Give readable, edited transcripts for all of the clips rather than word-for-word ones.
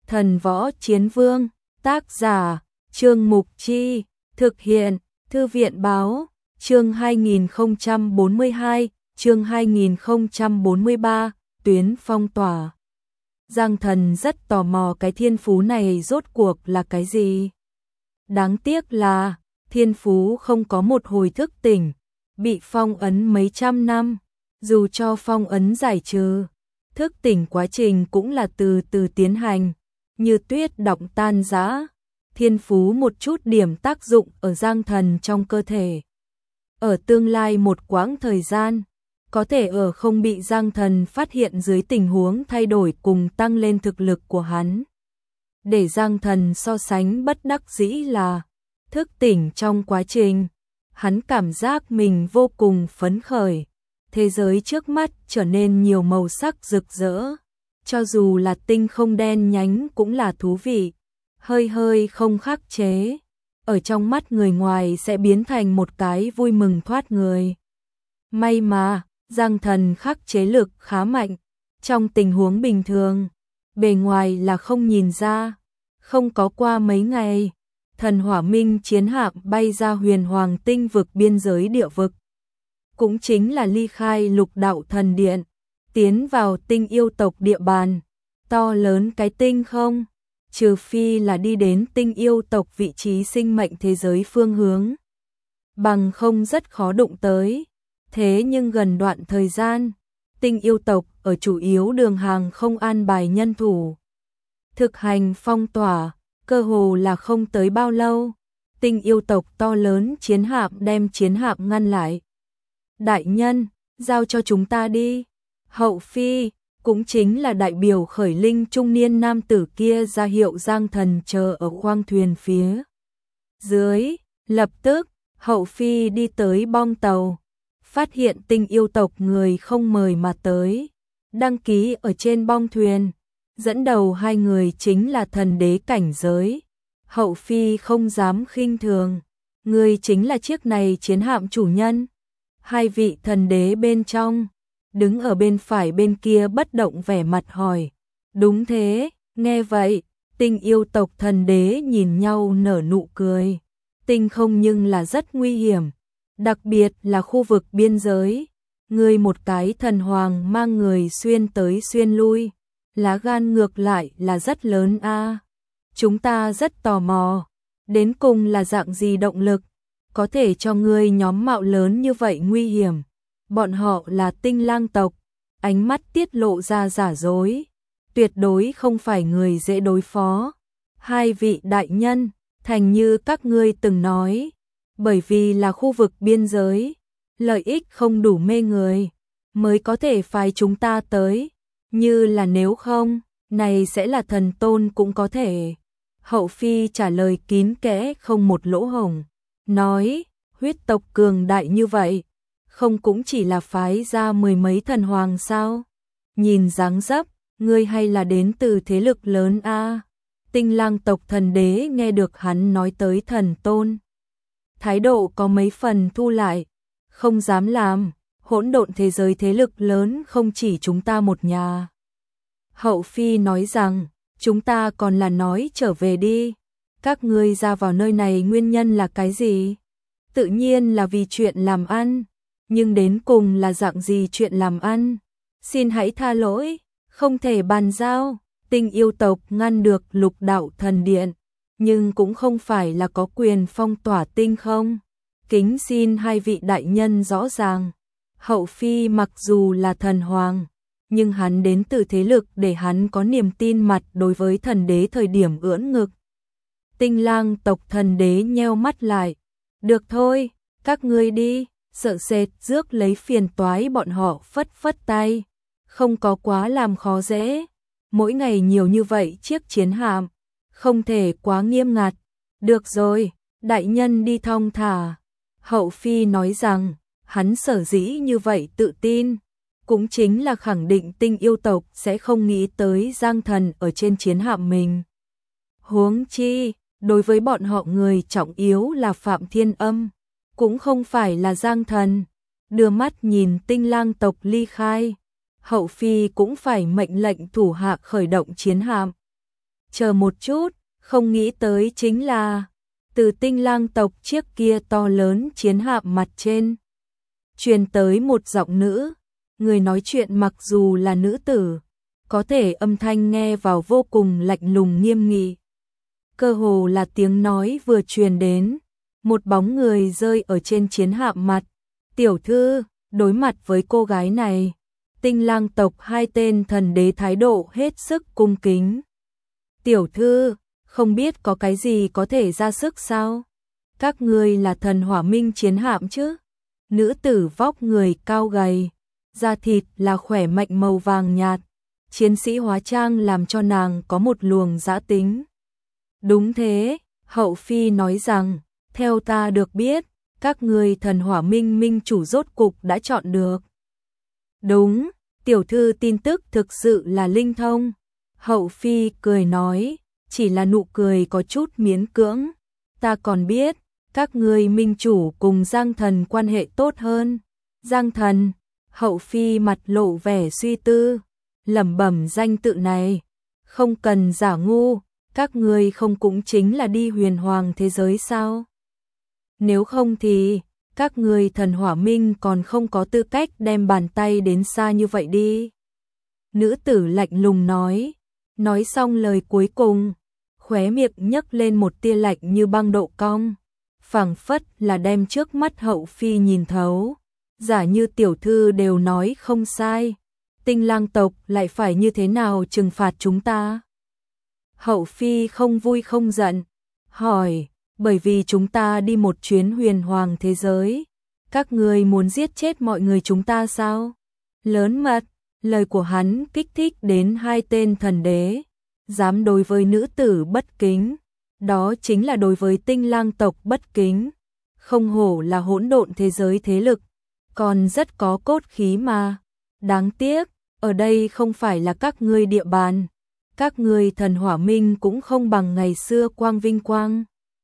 Thần Võ Chiến Vương, tác giả, Trương Mục Chi, thực hiện, Thư viện báo, chương 2042, chương 2043, tuyến phong tỏa. Giang Thần rất tò mò cái thiên phú này rốt cuộc là cái gì. Đáng tiếc là, thiên phú không có một hồi thức tỉnh, bị phong ấn mấy trăm năm, dù cho phong ấn giải trừ, thức tỉnh quá trình cũng là từ từ tiến hành, như tuyết động tan rã. Thiên phú một chút điểm tác dụng ở Giang Thần trong cơ thể. Ở tương lai một quãng thời gian, có thể ở không bị Giang Thần phát hiện dưới tình huống thay đổi cùng tăng lên thực lực của hắn. Để Giang Thần so sánh bất đắc dĩ là, thức tỉnh trong quá trình, hắn cảm giác mình vô cùng phấn khởi. Thế giới trước mắt trở nên nhiều màu sắc rực rỡ, cho dù là tinh không đen nhánh cũng là thú vị, hơi hơi không khắc chế, ở trong mắt người ngoài sẽ biến thành một cái vui mừng thoát người. May mà, Giang Thần khắc chế lực khá mạnh, trong tình huống bình thường, bề ngoài là không nhìn ra. Không có qua mấy ngày, Thần Hỏa Minh chiến hạm bay ra huyền hoàng tinh vực biên giới địa vực. Cũng chính là ly khai Lục Đạo Thần Điện, tiến vào tinh yêu tộc địa bàn. To lớn cái tinh không, trừ phi là đi đến tinh yêu tộc vị trí sinh mệnh thế giới phương hướng, bằng không rất khó đụng tới. Thế nhưng gần đoạn thời gian, tinh yêu tộc ở chủ yếu đường hàng không an bài nhân thủ, thực hành phong tỏa, cơ hồ là không tới bao lâu, tinh yêu tộc to lớn chiến hạm đem chiến hạm ngăn lại. Đại nhân, giao cho chúng ta đi. Hậu phi, cũng chính là đại biểu khởi linh trung niên nam tử kia ra hiệu Giang Thần chờ ở khoang thuyền phía dưới. Lập tức, hậu phi đi tới bong tàu, phát hiện tinh yêu tộc người không mời mà tới, đăng ký ở trên bong thuyền. Dẫn đầu hai người chính là thần đế cảnh giới. Hậu phi không dám khinh thường, người chính là chiếc này chiến hạm chủ nhân. Hai vị thần đế bên trong, đứng ở bên phải bên kia bất động vẻ mặt hỏi. Đúng thế, nghe vậy, tinh yêu tộc thần đế nhìn nhau nở nụ cười. Tinh không nhưng là rất nguy hiểm, đặc biệt là khu vực biên giới. Người một cái thần hoàng mang người xuyên tới xuyên lui, lá gan ngược lại là rất lớn a. Chúng ta rất tò mò, đến cùng là dạng gì động lực, có thể cho ngươi nhóm mạo lớn như vậy nguy hiểm. Bọn họ là tinh lang tộc, ánh mắt tiết lộ ra giả dối, tuyệt đối không phải người dễ đối phó. Hai vị đại nhân, thành như các ngươi từng nói, bởi vì là khu vực biên giới, lợi ích không đủ mê người, mới có thể phái chúng ta tới, như là nếu không, này sẽ là thần tôn cũng có thể. Hậu phi trả lời kín kẽ không một lỗ hổng, nói, huyết tộc cường đại như vậy, không cũng chỉ là phái ra mười mấy thần hoàng sao? Nhìn dáng dấp, ngươi hay là đến từ thế lực lớn a. Tinh lang tộc thần đế nghe được hắn nói tới thần tôn, thái độ có mấy phần thu lại, không dám làm, hỗn độn thế giới thế lực lớn không chỉ chúng ta một nhà. Hậu phi nói rằng, chúng ta còn là nói trở về đi, các ngươi ra vào nơi này nguyên nhân là cái gì? Tự nhiên là vì chuyện làm ăn, nhưng đến cùng là dạng gì chuyện làm ăn? Xin hãy tha lỗi, không thể bàn giao. Tinh yêu tộc ngăn được Lục Đạo Thần Điện, nhưng cũng không phải là có quyền phong tỏa tinh không. Kính xin hai vị đại nhân rõ ràng, hậu phi mặc dù là thần hoàng, nhưng hắn đến từ thế lực để hắn có niềm tin mặt đối với thần đế thời điểm ưỡn ngực. Tinh lang tộc thần đế nheo mắt lại, được thôi, các ngươi đi, sợ sệt rước lấy phiền toái bọn họ phất phất tay, không có quá làm khó dễ. Mỗi ngày nhiều như vậy chiếc chiến hạm, không thể quá nghiêm ngặt. Được rồi, đại nhân đi thong thả. Hậu phi nói rằng, hắn sở dĩ như vậy tự tin, cũng chính là khẳng định tinh yêu tộc sẽ không nghĩ tới Giang Thần ở trên chiến hạm mình. Huống chi, đối với bọn họ người trọng yếu là Phạm Thiên Âm, cũng không phải là Giang Thần. Đưa mắt nhìn tinh lang tộc ly khai, hậu phi cũng phải mệnh lệnh thủ hạ khởi động chiến hạm. chờ một chút, không nghĩ tới chính là từ Tinh Lang tộc chiếc kia to lớn chiến hạm mặt trên truyền tới một giọng nữ, người nói chuyện mặc dù là nữ tử, có thể âm thanh nghe vào vô cùng lạnh lùng nghiêm nghị. Cơ hồ là tiếng nói vừa truyền đến, một bóng người rơi ở trên chiến hạm mặt. Tiểu thư, đối mặt với cô gái này, Tinh Lang tộc hai tên thần đế thái độ hết sức cung kính. Tiểu thư, không biết có cái gì có thể ra sức sao? Các ngươi là thần hỏa minh chiến hạm chứ? Nữ tử vóc người cao gầy, da thịt là khỏe mạnh màu vàng nhạt, chiến sĩ hóa trang làm cho nàng có một luồng dã tính. Đúng thế, hậu phi nói rằng, theo ta được biết, các ngươi thần hỏa minh minh chủ rốt cục đã chọn được. Đúng, tiểu thư tin tức thực sự là linh thông. Hậu phi cười nói, chỉ là nụ cười có chút miễn cưỡng. Ta còn biết, các ngươi minh chủ cùng Giang thần quan hệ tốt hơn. Giang thần, hậu phi mặt lộ vẻ suy tư, lẩm bẩm danh tự này. Không cần giả ngu, các ngươi không cũng chính là đi huyền hoàng thế giới sao? Nếu không thì, các ngươi thần hỏa minh còn không có tư cách đem bàn tay đến xa như vậy đi. Nữ tử lạnh lùng nói xong lời cuối cùng, khóe miệng nhấc lên một tia lạnh như băng độ cong, phảng phất là đem trước mắt hậu phi nhìn thấu. Giả như tiểu thư đều nói không sai, Tinh Lang tộc lại phải như thế nào trừng phạt chúng ta? Hậu phi không vui không giận, hỏi, bởi vì chúng ta đi một chuyến huyền hoàng thế giới, các ngươi muốn giết chết mọi người chúng ta sao? Lớn mật, lời của hắn kích thích đến hai tên thần đế, dám đối với nữ tử bất kính, đó chính là đối với Tinh Lang tộc bất kính. Không hổ là hỗn độn thế giới thế lực, còn rất có cốt khí mà. Đáng tiếc, ở đây không phải là các ngươi địa bàn, các ngươi thần hỏa minh cũng không bằng ngày xưa quang vinh quang.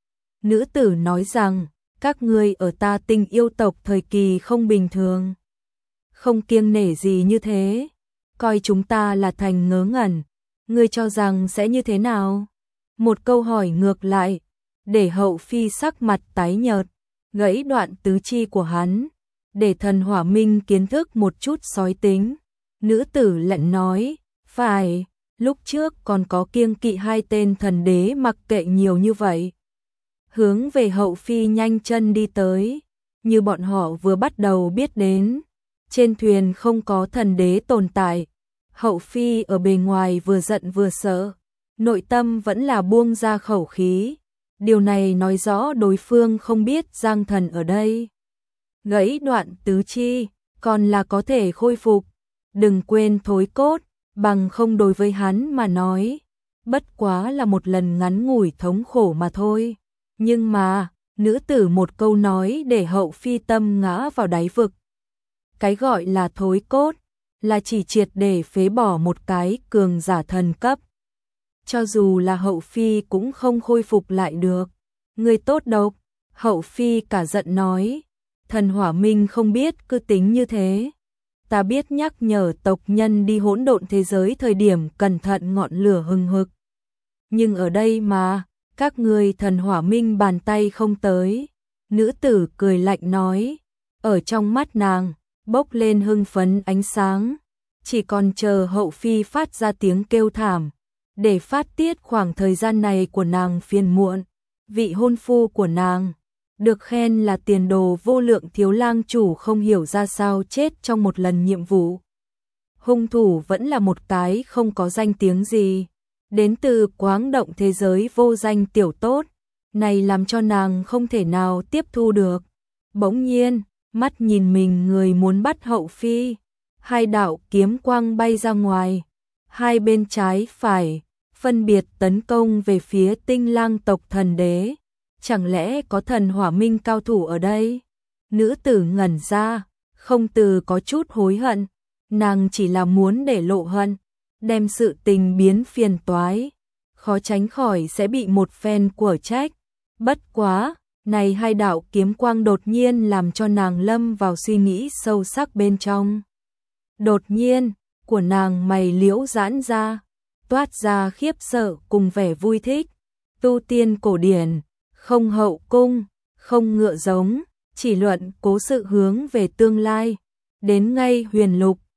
Nữ tử nói rằng, các ngươi ở ta Tinh yêu tộc thời kỳ không bình thường, không kiêng nể gì như thế, coi chúng ta là thành ngớ ngẩn, ngươi cho rằng sẽ như thế nào? Một câu hỏi ngược lại, để hậu phi sắc mặt tái nhợt, gãy đoạn tứ chi của hắn, để thần hỏa minh kiến thức một chút sói tính. Nữ tử lạnh nói, phải, lúc trước còn có kiêng kỵ hai tên thần đế mặc kệ nhiều như vậy. Hướng về hậu phi nhanh chân đi tới, như bọn họ vừa bắt đầu biết đến. Trên thuyền không có thần đế tồn tại, hậu phi ở bề ngoài vừa giận vừa sợ, nội tâm vẫn là buông ra khẩu khí. Điều này nói rõ đối phương không biết Giang thần ở đây. Gãy đoạn tứ chi, còn là có thể khôi phục. Đừng quên thối cốt, bằng không đối với hắn mà nói. Bất quá là một lần ngắn ngủi thống khổ mà thôi. Nhưng mà, nữ tử một câu nói để hậu phi tâm ngã vào đáy vực. Cái gọi là thối cốt, là chỉ triệt để phế bỏ một cái cường giả thần cấp. Cho dù là hậu phi cũng không khôi phục lại được. Người tốt độc, hậu phi cả giận nói. Thần hỏa minh không biết cứ tính như thế. Ta biết nhắc nhở tộc nhân đi hỗn độn thế giới thời điểm cẩn thận ngọn lửa hừng hực. Nhưng ở đây mà, các ngươi thần hỏa minh bàn tay không tới. Nữ tử cười lạnh nói. Ở trong mắt nàng, bốc lên hưng phấn ánh sáng. Chỉ còn chờ hậu phi phát ra tiếng kêu thảm, để phát tiết khoảng thời gian này của nàng phiền muộn. Vị hôn phu của nàng, được khen là tiền đồ vô lượng thiếu lang chủ không hiểu ra sao chết trong một lần nhiệm vụ. Hung thủ vẫn là một cái không có danh tiếng gì, đến từ quáng động thế giới vô danh tiểu tốt, này làm cho nàng không thể nào tiếp thu được. Bỗng nhiên, mắt nhìn mình người muốn bắt hậu phi, hai đạo kiếm quang bay ra ngoài, hai bên trái phải, phân biệt tấn công về phía Tinh Lang tộc thần đế. Chẳng lẽ có thần hỏa minh cao thủ ở đây? Nữ tử ngẩn ra, không từ có chút hối hận, nàng chỉ là muốn để lộ hận, đem sự tình biến phiền toái, khó tránh khỏi sẽ bị một phen của trách. Bất quá, này hai đạo kiếm quang đột nhiên làm cho nàng lâm vào suy nghĩ sâu sắc bên trong. Đột nhiên, của nàng mày liễu giãn ra, toát ra khiếp sợ cùng vẻ vui thích. Tu tiên cổ điển, không hậu cung, không ngựa giống, chỉ luận cố sự hướng về tương lai. Đến ngay huyền lục,